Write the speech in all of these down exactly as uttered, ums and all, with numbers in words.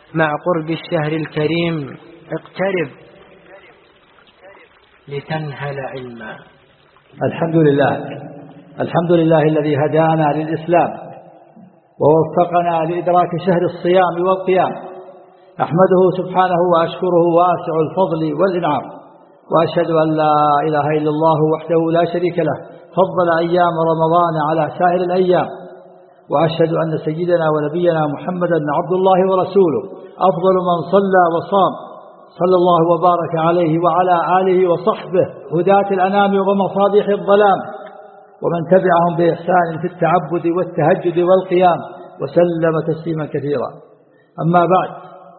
مع قرب الشهر الكريم اقترب لتنهل علما. الحمد لله الحمد لله الذي هدانا للإسلام ووفقنا لإدراك شهر الصيام والقيام. أحمده سبحانه وأشكره واسع الفضل والإنعام، وأشهد أن لا إله إلا الله وحده لا شريك له فضل أيام رمضان على سائر الأيام، وأشهد أن سيدنا ونبينا محمدا عبد الله ورسوله أفضل من صلى وصام، صلى الله وبارك عليه وعلى آله وصحبه هداة الأنام ومصابيح الظلام، ومن تبعهم بإحسان في التعبد والتهجد والقيام، وسلم تسليما كثيرا. أما بعد،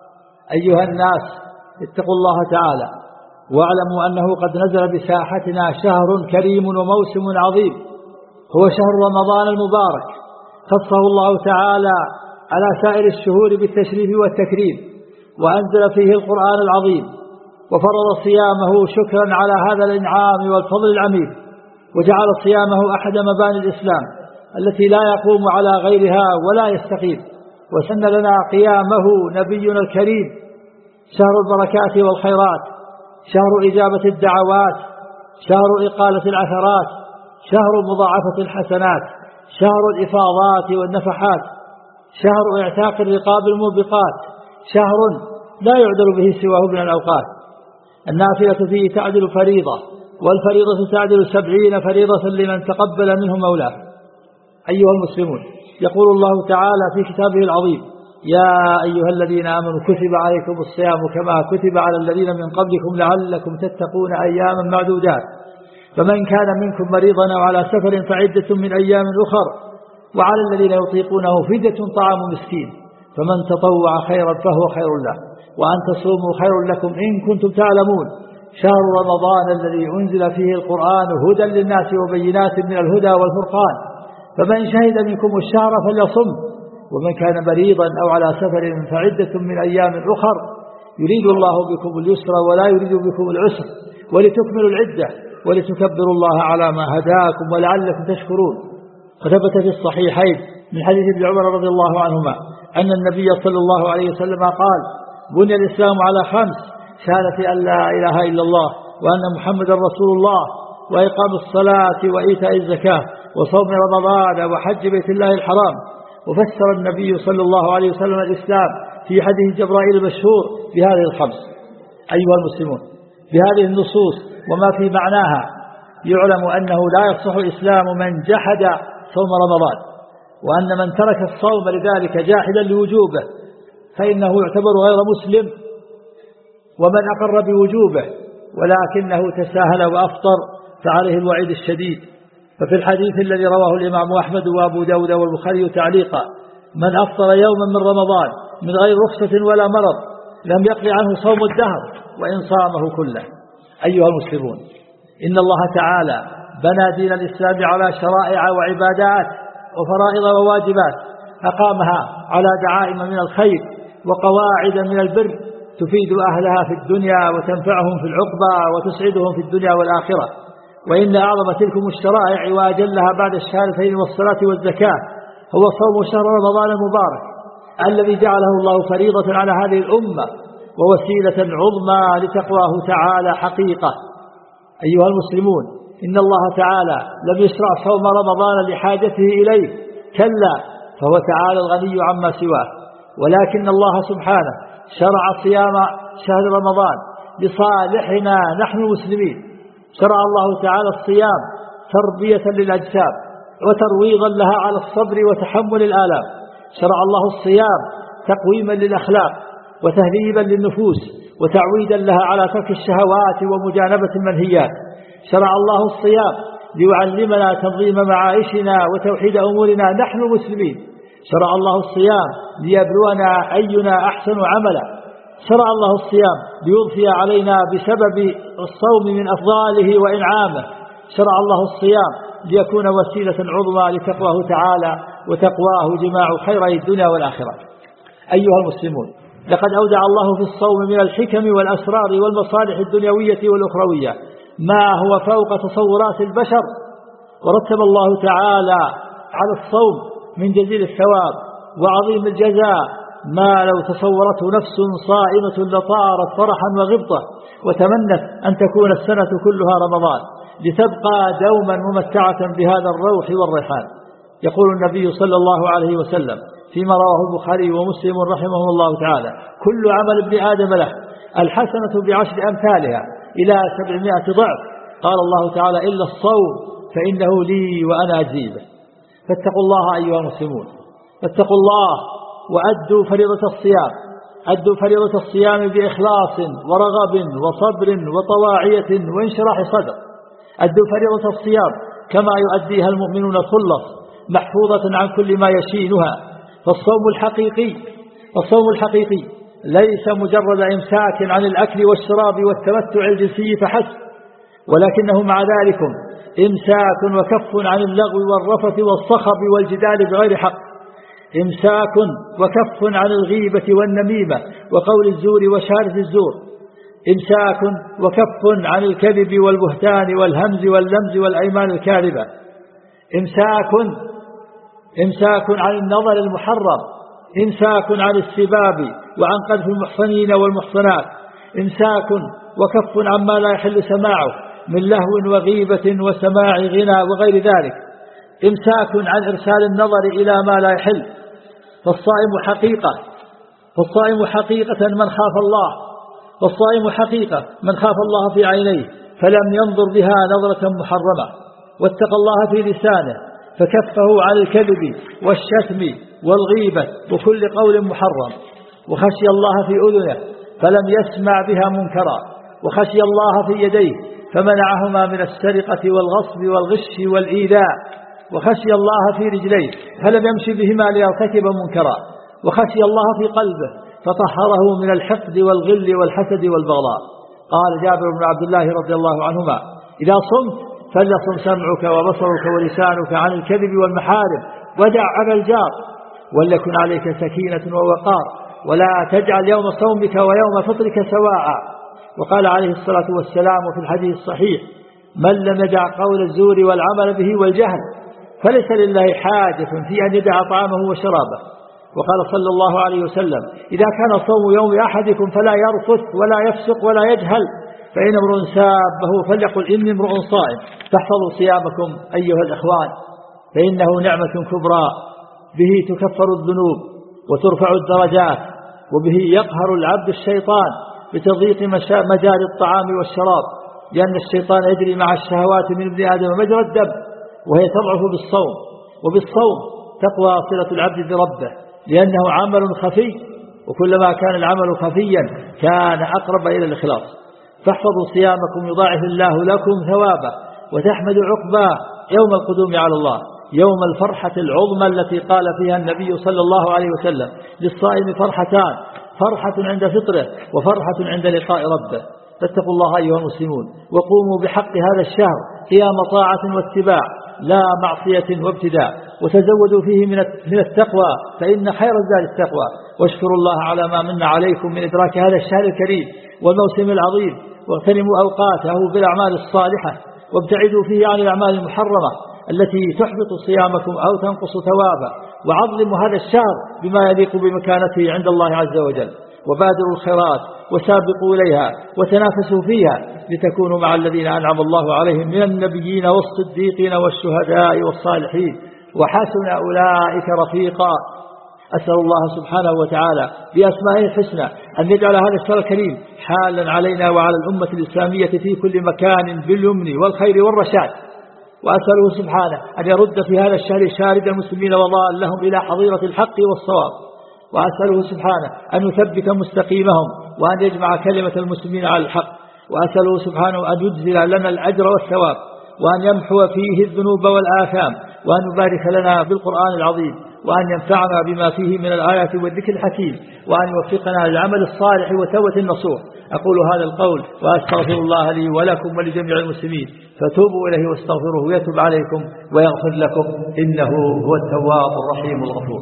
أيها الناس اتقوا الله تعالى واعلموا أنه قد نزل بساحتنا شهر كريم وموسم عظيم، هو شهر رمضان المبارك، خصه الله تعالى على سائر الشهور بالتشريف والتكريم، وأنزل فيه القرآن العظيم، وفرض صيامه شكرا على هذا الإنعام والفضل العميم، وجعل صيامه أحد مباني الإسلام التي لا يقوم على غيرها ولا يستقيم، وسن لنا قيامه نبينا الكريم. شهر البركات والخيرات، شهر إجابة الدعوات، شهر إقالة العثرات، شهر مضاعفة الحسنات، شهر الإفاضات والنفحات، شهر اعتاق الرقاب الموبقات، شهر لا يعدل به سواه من الأوقات. النافلة فيه تعدل فريضة، والفريضة تعدل سبعين فريضة لمن تقبل منه مولاه. أيها المسلمون، يقول الله تعالى في كتابه العظيم: يا أيها الذين آمنوا كتب عليكم الصيام كما كتب على الذين من قبلكم لعلكم تتقون أياما معدودات، فمن كان منكم مريضا أو على سفر فعدة من أيام أخر، وعلى الذين يطيقونه فدية طعام مسكين، فمن تطوع خيرا فهو خير له، وأن تصوموا خير لكم إن كنتم تعلمون. شهر رمضان الذي أنزل فيه القرآن هدى للناس وبينات من الهدى والفرقان، فمن شهد منكم الشهر فليصم، ومن كان مريضا أو على سفر فعدة من أيام أخر، يريد الله بكم اليسر ولا يريد بكم العسر، ولتكملوا العدة ولتكبروا الله على ما هداكم ولعلكم تشكرون. وثبت في الصحيحين من حديث ابن عمر رضي الله عنهما أن النبي صلى الله عليه وسلم قال: بني الإسلام على خمس: شهادة أن لا إله إلا الله وأن محمدا رسول الله، وإقام الصلاة وإيتاء الزكاة وصوم رمضان وحج بيت الله الحرام. وفسر النبي صلى الله عليه وسلم الإسلام في حديث جبرائيل المشهور بهذه الخمس. أيها المسلمون، بهذه النصوص وما في معناها يعلم أنه لا يصح إسلام من جحد صوم رمضان، وأن من ترك الصوم لذلك جاحدا لوجوبه فإنه يعتبر غير مسلم، ومن أقر بوجوبه ولكنه تساهل وأفطر فعليه الوعيد الشديد. ففي الحديث الذي رواه الإمام أحمد وأبو داود والبخاري تعليقا: من أفطر يوما من رمضان من غير رخصة ولا مرض لم يقل عنه صوم الدهر وإن صامه كله. أيها المسلمون، إن الله تعالى بنى دين الإسلام على شرائع وعبادات وفرائض وواجبات أقامها على دعائم من الخير وقواعد من البر تفيد أهلها في الدنيا وتنفعهم في العقبى وتسعدهم في الدنيا والآخرة. وإن أعظم تلكم الشرائع وأجلها بعد الشهادتين والصلاة والزكاة هو صوم شهر رمضان المبارك الذي جعله الله فريضة على هذه الأمة ووسيلة عظمى لتقواه تعالى حقيقة. أيها المسلمون، إن الله تعالى لم يشرع صوم رمضان لحاجته إليه، كلا، فهو تعالى الغني عما سواه، ولكن الله سبحانه شرع صيام شهر رمضان لصالحنا نحن المسلمين. شرع الله تعالى الصيام تربية للأجسام وترويضا لها على الصبر وتحمل الآلام. شرع الله الصيام تقويما للأخلاق وتهذيبا للنفوس وتعويدا لها على ترك الشهوات ومجانبة المنهيات. شرع الله الصيام ليعلمنا تنظيم معايشنا وتوحيد أمورنا نحن المسلمين. شرع الله الصيام ليبلونا أينا أحسن عملا. شرع الله الصيام ليضفي علينا بسبب الصوم من أفضاله وإنعامه. شرع الله الصيام ليكون وسيلة عظمى لتقواه تعالى وتقواه جماع خيري الدنيا والآخرة. أيها المسلمون، لقد أودع الله في الصوم من الحكم والأسرار والمصالح الدنيوية والأخروية ما هو فوق تصورات البشر، ورتب الله تعالى على الصوم من جزيل الثواب وعظيم الجزاء ما لو تصورته نفس صائمة لطارت فرحا وغبطة وتمنت أن تكون السنة كلها رمضان لتبقى دوما ممتعة بهذا الروح والريحان. يقول النبي صلى الله عليه وسلم فيما رواه البخاري ومسلم رحمه الله تعالى: كل عمل ابن آدم له، الحسنة بعشر أمثالها إلى سبعمائة ضعف. قال الله تعالى: إلا الصوم فإنه لي وأنا أجزيه. فاتقوا الله أيها المسلمون، فاتقوا الله وأدوا فريضة الصيام، أدوا فريضة الصيام بإخلاص ورغب وصبر وطواعية وانشراح صدر. أدوا فريضة الصيام كما يؤديها المؤمنون الخلص، محفوظة عن كل ما يشينها. فالصوم الحقيقي الصوم الحقيقي ليس مجرد إمساك عن الأكل والشراب والتمتع الجنسي فحسب، ولكنه مع ذلك إمساك وكف عن اللغو والرفث والصخب والجدال بغير حق، إمساك وكف عن الغيبة والنميمة وقول الزور وشهادة الزور، إمساك وكف عن الكذب والبهتان والهمز واللمز والأيمان الكاذبة، إمساك إمساك عن النظر المحرم، إمساك عن السباب وعن قذف المحصنين والمحصنات، إمساك وكف عما لا يحل سماعه من لهو وغيبة وسماع غنى وغير ذلك، إمساك عن إرسال النظر إلى ما لا يحل. فالصائم حقيقة فالصائم حقيقة من خاف الله فالصائم حقيقة من خاف الله في عينيه فلم ينظر بها نظرة محرمة، واتقى الله في لسانه فكفه عن الكذب والشتم والغيبة وكل قول محرم، وخشي الله في أذنه فلم يسمع بها منكرا، وخشي الله في يديه فمنعهما من السرقة والغصب والغش والإيذاء، وخشي الله في رجليه فلم يمشي بهما ليرتكب منكرا، وخشي الله في قلبه فطهره من الحقد والغل والحسد والبغضاء. قال جابر بن عبد الله رضي الله عنهما: إذا صمت فليصم سمعك وبصرك ولسانك عن الكذب والمحارم، ودع أبا الجار، وليكن عليك سكينة ووقار، ولا تجعل يوم صومك ويوم فطرك سواء. وقال عليه الصلاة والسلام في الحديث الصحيح: من لم يدع قول الزور والعمل به والجهل فليس لله حاجة في أن يدع طعامه وشرابه. وقال صلى الله عليه وسلم: إذا كان صوم يوم أحدكم فلا يرفث ولا يفسق ولا يجهل، فإن امرؤ سابه فليقل إني امرؤ صائم. فاحفظوا صيامكم أيها الإخوان، فإنه نعمة كبرى، به تكفر الذنوب وترفع الدرجات، وبه يقهر العبد الشيطان بتضييق مجاري الطعام والشراب، لأن الشيطان يجري مع الشهوات من ابن آدم مجرى الدم، وهي تضعف بالصوم. وبالصوم تقوى صلة العبد بربه، لأنه عمل خفي، وكلما كان العمل خفيا كان أقرب إلى الإخلاص. فاحفظوا صيامكم يضاعف الله لكم ثوابه وتحمد عقباه يوم القدوم على الله، يوم الفرحة العظمى التي قال فيها النبي صلى الله عليه وسلم: للصائم فرحتان، فرحة عند فطره وفرحة عند لقاء ربه. فاتقوا الله أيها المسلمون، وقوموا بحق هذا الشهر قيام طاعة واتباع لا معصية وابتداء، وتزودوا فيه من التقوى فإن خير الزاد التقوى، واشكروا الله على ما من عليكم من إدراك هذا الشهر الكريم والموسم العظيم، واغتنموا أوقاته بالأعمال الصالحة، وابتعدوا فيه عن الأعمال المحرمة التي تحبط صيامكم أو تنقص ثوابه، وعظموا هذا الشهر بما يليق بمكانته عند الله عز وجل، وبادروا الخيرات وسابقوا إليها وتنافسوا فيها لتكونوا مع الذين أنعم الله عليهم من النبيين والصديقين والشهداء والصالحين، وحسن أولئك رفيقا. أسأل الله سبحانه وتعالى بأسمائه الحسنى أن يجعل هذا الشهر الكريم حالا علينا وعلى الأمة الإسلامية في كل مكان باليمن والخير والرشاد، وأسأله سبحانه أن يرد في هذا الشهر شارد المسلمين وضالهم إلى حظيرة الحق والصواب، وأسأله سبحانه أن يثبت مستقيمهم وأن يجمع كلمة المسلمين على الحق، وأسأله سبحانه أن يجزل لنا الأجر والثواب، وأن يمحو فيه الذنوب والآثام، وأن يبارك لنا بالقرآن العظيم، وأن ينفعنا بما فيه من الآيات والذكر الحكيم، وأن يوفقنا للعمل الصالح وتوبة النصوح. أقول هذا القول وأستغفر الله لي ولكم ولجميع المسلمين، فتوبوا إليه واستغفروه يتوب عليكم ويغفر لكم، إنه هو التواب الرحيم الغفور.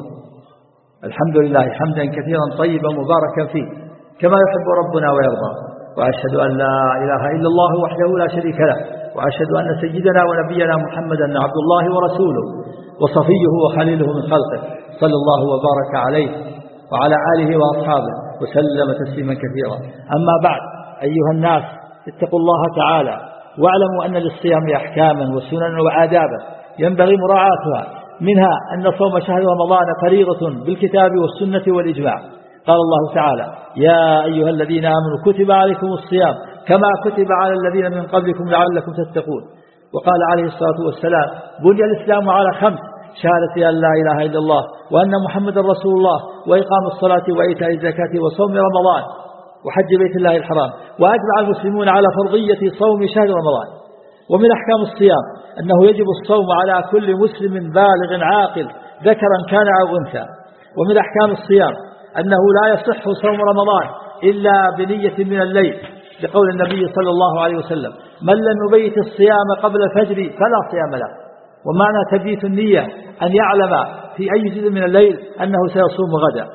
الحمد لله حمدا كثيرا طيبا مباركا فيه كما يحب ربنا ويرضى، وأشهد أن لا إله إلا الله وحده لا شريك له، وأشهد أن سيدنا ونبينا محمدا عبد الله ورسوله وصفيه وخليله من خلقه، صلى الله وبارك عليه وعلى آله وأصحابه وسلم تسليما كثيرا. أما بعد، أيها الناس، اتقوا الله تعالى واعلموا أن للصيام أحكاما وسننا وآدابا ينبغي مراعاتها، منها أن صوم شهر رمضان فريضة بالكتاب والسنة والإجماع. قال الله تعالى: يا أيها الذين آمنوا كتب عليكم الصيام كما كتب على الذين من قبلكم لعلكم تتقون. وقال عليه الصلاة والسلام: بني الإسلام على خمس: شهادة أن لا إله إلا الله وأن محمد رسول الله وإقام الصلاة وإيتاء الزكاة وصوم رمضان وحج بيت الله الحرام. وأجمع المسلمون على فرضية صوم شهر رمضان. ومن أحكام الصيام أنه يجب الصوم على كل مسلم بالغ عاقل ذكرا كان أو أنثى. ومن أحكام الصيام أنه لا يصح صوم رمضان إلا بنية من الليل، لقول النبي صلى الله عليه وسلم: من لم يبيت الصيام قبل الفجر فلا صيام له. ومعنى تبييت النية أن يعلم في أي جزء من الليل أنه سيصوم غدا.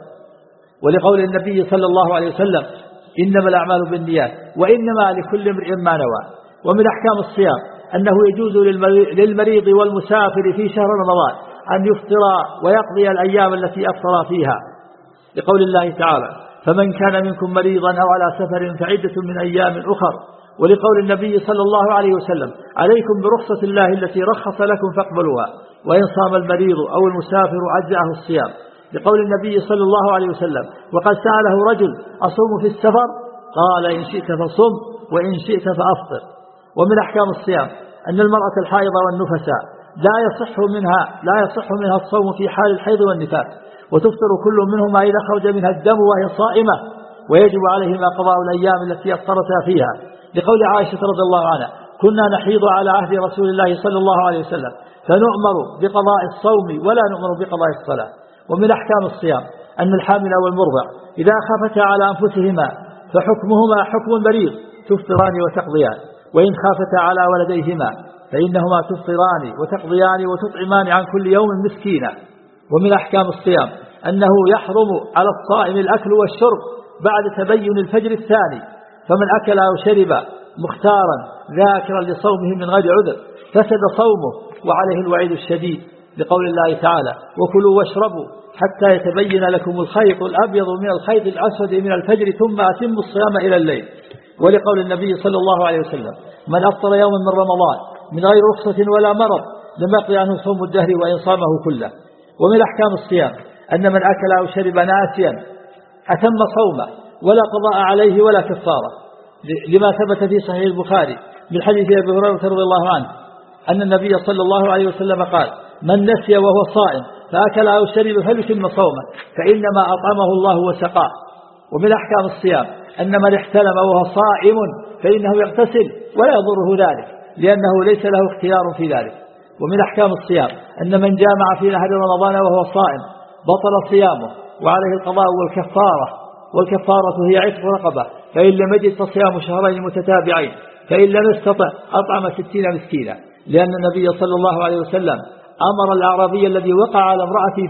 ولقول النبي صلى الله عليه وسلم: إنما الأعمال بالنيات وإنما لكل امرئ ما نوى. ومن أحكام الصيام أنه يجوز للمريض والمسافر في شهر رمضان أن يفطر ويقضي الأيام التي أفطر فيها، لقول الله تعالى: فمن كان منكم مريضا أو على سفر فعدة من أيام أخر. ولقول النبي صلى الله عليه وسلم: عليكم برخصة الله التي رخص لكم فاقبلوها، وإن صام المريض أو المسافر أجزأه الصيام، لقول النبي صلى الله عليه وسلم: وقد سأله رجل: أصوم في السفر؟ قال: إن شئت فصم وإن شئت فأفطر. ومن أحكام الصيام أن المرأة الحائضة والنفساء لا يصح منها لا يصح منها الصوم في حال الحيض والنفاس، وتفطر كل منهما إذا خرج منها الدم وهي صائمة، ويجب عليهما قضاء الأيام التي أفطرتا فيها، لقول عائشة رضي الله عنها: كنا نحيض على عهد رسول الله صلى الله عليه وسلم فنؤمر بقضاء الصوم ولا نؤمر بقضاء الصلاة. ومن أحكام الصيام أن الحامل والمرضع إذا خافتا على أنفسهما فحكمهما حكم بريغ، تفطران وتقضيان. وإن خافتا على ولديهما فإنهما تفطران وتقضيان وتطعمان عن كل يوم مسكينا. ومن أحكام الصيام أنه يحرم على الصائم الأكل والشرب بعد تبين الفجر الثاني، فمن أكل أو شرب مختارا ذاكرا لصومه من غير عذر فسد صومه وعليه الوعيد الشديد، لقول الله تعالى: وكلوا واشربوا حتى يتبين لكم الخيط الأبيض من الخيط الأسود من الفجر ثم أتموا الصيام إلى الليل. ولقول النبي صلى الله عليه وسلم: من أفطر يوما من رمضان من غير رخصة ولا مرض لم يقضي عنه صوم الدهر وإن صامه كله. ومن أحكام الصيام أن من أكل أو شرب ناسيا أتم صومه ولا قضاء عليه ولا كفارة، لما ثبت في صحيح البخاري من حديث أبي هريرة رضي الله عنه أن النبي صلى الله عليه وسلم قال: من نسي وهو صائم فأكل أو شرب فليتم صومه فإنما أطعمه الله وسقاه. ومن أحكام الصيام أن من احتلم وهو صائم فإنه يغتسل ولا يضره ذلك، لأنه ليس له اختيار في ذلك. ومن أحكام الصيام أن من جامع في نهار رمضان وهو صائم بطل صيامه وعليه القضاء والكفارة، والكفارة هي عتق رقبة، فإن لم يجد فصيام شهرين متتابعين، فإن لم يستطع أطعم ستين مسكينا، لأن النبي صلى الله عليه وسلم أمر الأعرابي الذي وقع على امرأته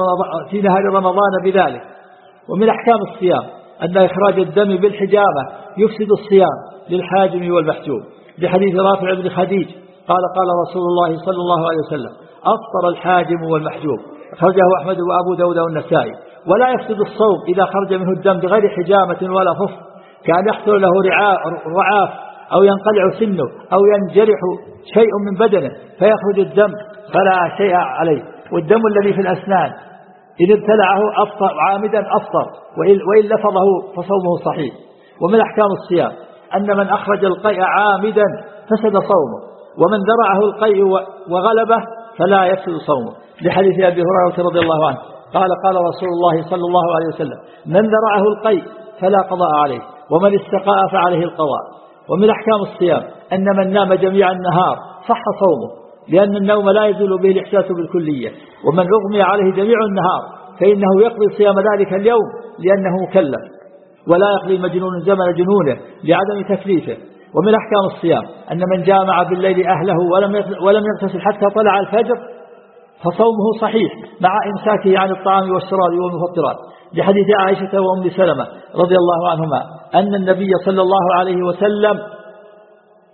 في نهار رمضان بذلك. ومن أحكام الصيام أن إخراج الدم بالحجامة يفسد الصيام للحاجم والمحجوم، بحديث رافع بن خديج قال: قال رسول الله صلى الله عليه وسلم: أفطر الحاجم والمحجوم، أخرجه أحمد وأبو داود والنسائي. ولا يفسد الصوم إذا خرج منه الدم بغير حجامة ولا فصل، كان يحصل له رعاف أو ينقلع سنه أو ينجرح شيء من بدنه فيخرج الدم فلا شيء عليه. والدم الذي في الأسنان إن ابتلعه أفطر عامدا أفطر، وإن لفظه فصومه صحيح. ومن أحكام الصيام أن من أخرج القيء عامدا فسد صومه، ومن ذرعه القيء وغلبه فلا يفسد صومه، لحديث أبي هريرة رضي الله عنه قال: قال رسول الله صلى الله عليه وسلم: من ذرعه القيء فلا قضاء عليه، ومن استقاء فعليه القضاء. ومن أحكام الصيام أن من نام جميع النهار صح صومه، لأن النوم لا يزول به الإحساس بالكلية. ومن أغمي عليه جميع النهار فإنه يقضي صيام ذلك اليوم لأنه مكلف، ولا يقضي مجنون زمن جنونه لعدم تكليفه. ومن أحكام الصيام أن من جامع بالليل أهله ولم يغتسل حتى طلع الفجر فصومه صحيح مع إمساكه عن الطعام والشراب والمفطرات، لحديث عائشة وأم سلمة رضي الله عنهما أن النبي صلى الله عليه وسلم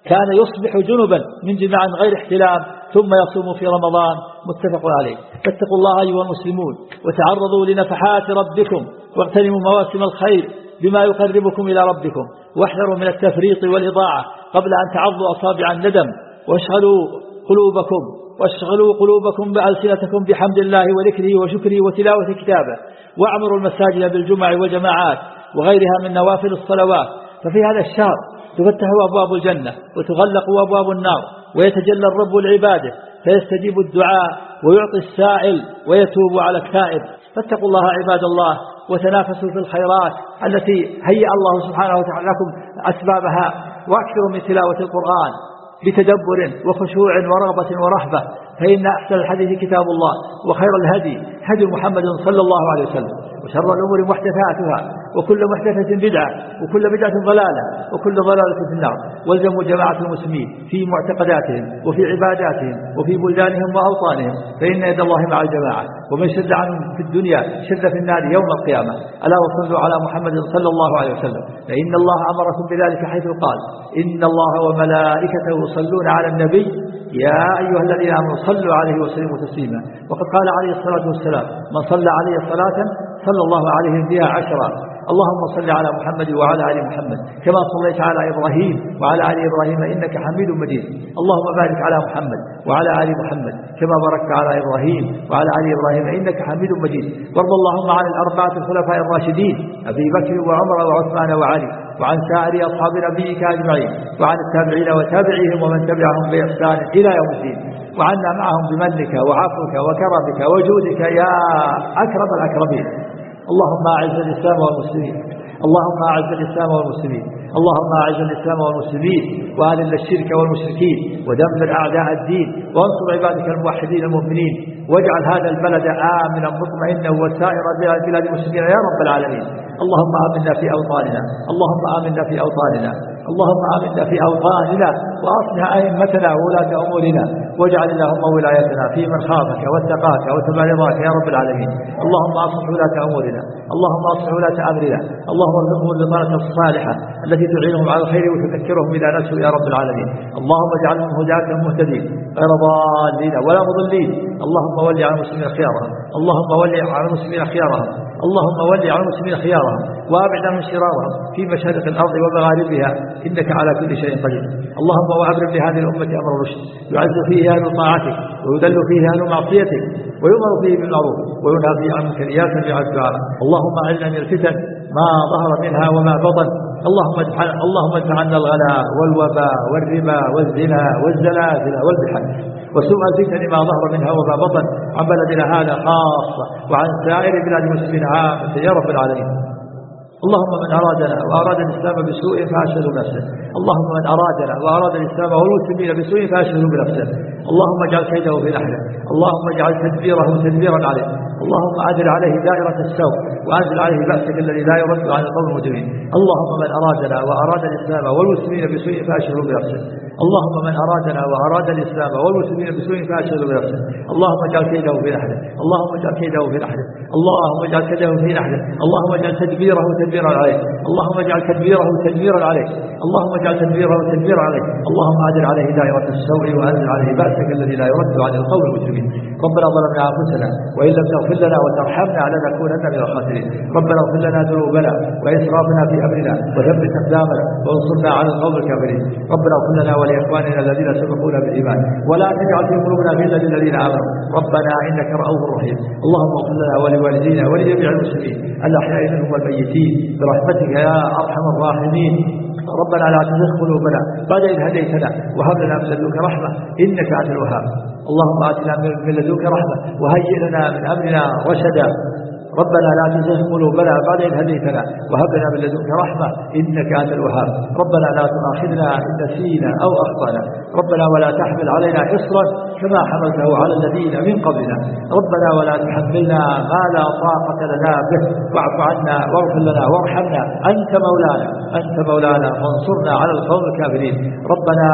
كان يصبح جنبا من جماع غير احتلام ثم يصوم في رمضان متفق عليه. فاتقوا الله أيها المسلمون وتعرضوا لنفحات ربكم واغتنموا مواسم الخير بما يقربكم إلى ربكم، واحذروا من التفريط والإضاعة قبل أن تعضوا أصابع الندم، واشغلوا قلوبكم واشغلوا قلوبكم بألسنتكم بحمد الله وذكره وشكره وتلاوة كتابه، واعمروا المساجد بالجمع والجماعات وغيرها من نوافل الصلوات. ففي هذا الشهر تفتح أبواب الجنة وتغلق أبواب النار، ويتجلى الرب لعباده فيستجيب الدعاء ويعطي السائل ويتوب على التائب. فاتقوا الله عباد الله وتنافسوا في الخيرات التي هيأ الله سبحانه وتعالى لكم أسبابها، واكثروا من تلاوة القرآن بتدبر وخشوع ورغبة ورهبة، فإن أحسن الحديث كتاب الله، وخير الهدي هدي محمد صلى الله عليه وسلم، وشر الأمور محدثاتها، وكل محدثة بدعة، وكل بدعة ضلالة، وكل ضلالة في النار. والزموا جماعة المسلمين في معتقداتهم وفي عباداتهم وفي بلدانهم وأوطانهم، فإن يد الله مع الجماعة، ومن شد عنهم في الدنيا شد في النار يوم القيامة. ألا وصلوا على محمد صلى الله عليه وسلم، فإن الله أمركم بذلك حيث قال: إن الله وملائكته يصلون على النبي يا أيها الذين آمنوا صلوا عليه وسلموا تسليما. وقد قال عليه الصلاة والسلام: من صلى عليه صلاة صلى الله عليه بها عشرا. اللهم صل على محمد وعلى آل محمد كما صليت على إبراهيم وعلى آل إبراهيم إنك حميد مجيد. اللهم بارك على محمد وعلى آل محمد كما باركت على إبراهيم وعلى آل إبراهيم إنك حميد مجيد. وارض اللهم عن الأربعة الخلفاء الراشدين أبي بكر وعمر وعثمان وعلي، وعن سائر أصحاب نبيك أجمعين، وعن التابعين وتابعيهم ومن تبعهم بإحسان إلى يوم الدين، وعنا معهم بمنك وعفوك وكرمك وجودك يا أكرم الأكرمين. اللهم أعز الإسلام والمسلمين، اللهم أعز الإسلام والمسلمين، اللهم أعز الإسلام والمسلمين، وأذل الشرك والمشركين، ودمر أعداء الدين، وانصر عبادك الموحدين المؤمنين، واجعل هذا البلد آمنا مطمئنا وسائر بلاد المسلمين يا رب العالمين. اللهم آمنا في أوطاننا، اللهم آمنا في أوطاننا، اللهم آمنا في أوطاننا، وأصلح أئمتنا وولاة أمورنا، واجعل اللهم ولايتنا في من خافك واتقاك واتبع رضاك يا رب العالمين. اللهم أصلح ولاة أمورنا، اللهم أصلح ولاة أمرنا، اللهم ارزقهم البطانة الصالحة التي تعينهم على الخير وتذكرهم إذا نسوا يا رب العالمين. اللهم اجعلهم هداة مهتدين غير ضالين ولا مضلين. اللهم ول على المسلمين خيارهم، اللهم ول على المسلمين خيارهم، اللهم ول على المسلمين خيارهم، وابعد عنهم شرارهم في مشارق الأرض ومغاربها، إنك على كل شيء قدير. اللهم وأبرم لهذه الأمة أمر الرشد، يعز فيه أهل طاعتك ويذل فيه أهل معصيتك، ويؤمر فيه بالمعروف وينهى فيه عن المنكر يا سميع الدعاء. اللهم أعذنا من الفتن ما ظهر منها وما بطن، اللهم ادفع اللهم ادفع عنا الغلاء والوباء والربا والزنا والزلازل والبحر وسوء الفتن ما ظهر منها وما بطن، عن بلدنا هذا خاصة وعن سائر بلاد المسلمين عامة يا رب العالمين. اللهم من أرادنا وأراد الإسلام بسوء فأشهده بنفسه، اللهم من أرادنا وأراد الإسلام والمسلمين بسوء فأشهده بنفسه، اللهم اجعل كيده في نحره، اللهم اجعل تدبيره تدبيرا عليه، اللهم أنزل عليه دائرة السوء وأنزل عليه بأسك الذي لا يرد عن القوم المجرمين. اللهم من أرادنا وأراد الإسلام والمسلمين بسوء فأشهده بنفسه، اللهم من أرادنا وأراد الإسلام والمسلمين بسوء فأشهده بنفسه، اللهم اجعل كيده في نحره، اللهم اجعل كيده في نحره، اللهم اجعل كيده في نحره، اللهم اجعل تدبيره تدبيرا عليه، اللهم اجعل تدبيره تدبيرا عليه، اللهم اجعل تدبيره تدبيرا عليه، اللهم أنزل عليه دائرة السوء وأنزل عليه بأسك الذي لا يرد عن القوم المجرمين. ربنا ظلمنا أنفسنا وإن لم تغفر لنا وترحمنا لنكونن من الخاسرين. ربنا اغفر لنا ذنوبنا وإسرافنا في أمرنا وثبت أقدامنا وانصرنا على القوم الكافرين. ربنا اغفر لنا ولإخواننا الذين سبقونا بالإيمان ولا تجعل في قلوبنا غلا للذين آمنوا ربنا إنك رؤوف رحيم. اللهم اغفر لنا ولوالدينا ولجميع المسلمين الأحياء منهم والميتين برحمتك يا أرحم الراحمين. ربنا لا تزغ قلوبنا بعد إذ هديتنا وهب لنا من لدنك رحمة إنك أنت الوهاب. اللهم آتنا من لدنك رحمة وهيئ لنا من أمرنا رشدا. ربنا لا تزغ قلوبنا بعد إذ هديتنا وهب لنا من لدنك رحمة إنك أنت الوهاب. ربنا لا تؤاخذنا إن نسينا أو أخطأنا، ربنا ولا تحمل علينا إصرا كما حملته على الذين من قبلنا، ربنا ولا تحملنا ما لا طاقة لنا به، واعف عنا واغفر لنا وارحمنا، أنت مولانا أنت مولانا فانصرنا على القوم الكافرين. ربنا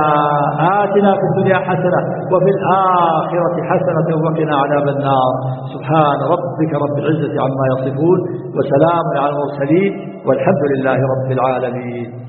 آتنا في الدنيا حسنة وفي الآخرة حسنة وقنا عذاب النار. سبحان ربك رب العزة عما يصفون وسلام على المرسلين والحمد لله رب العالمين.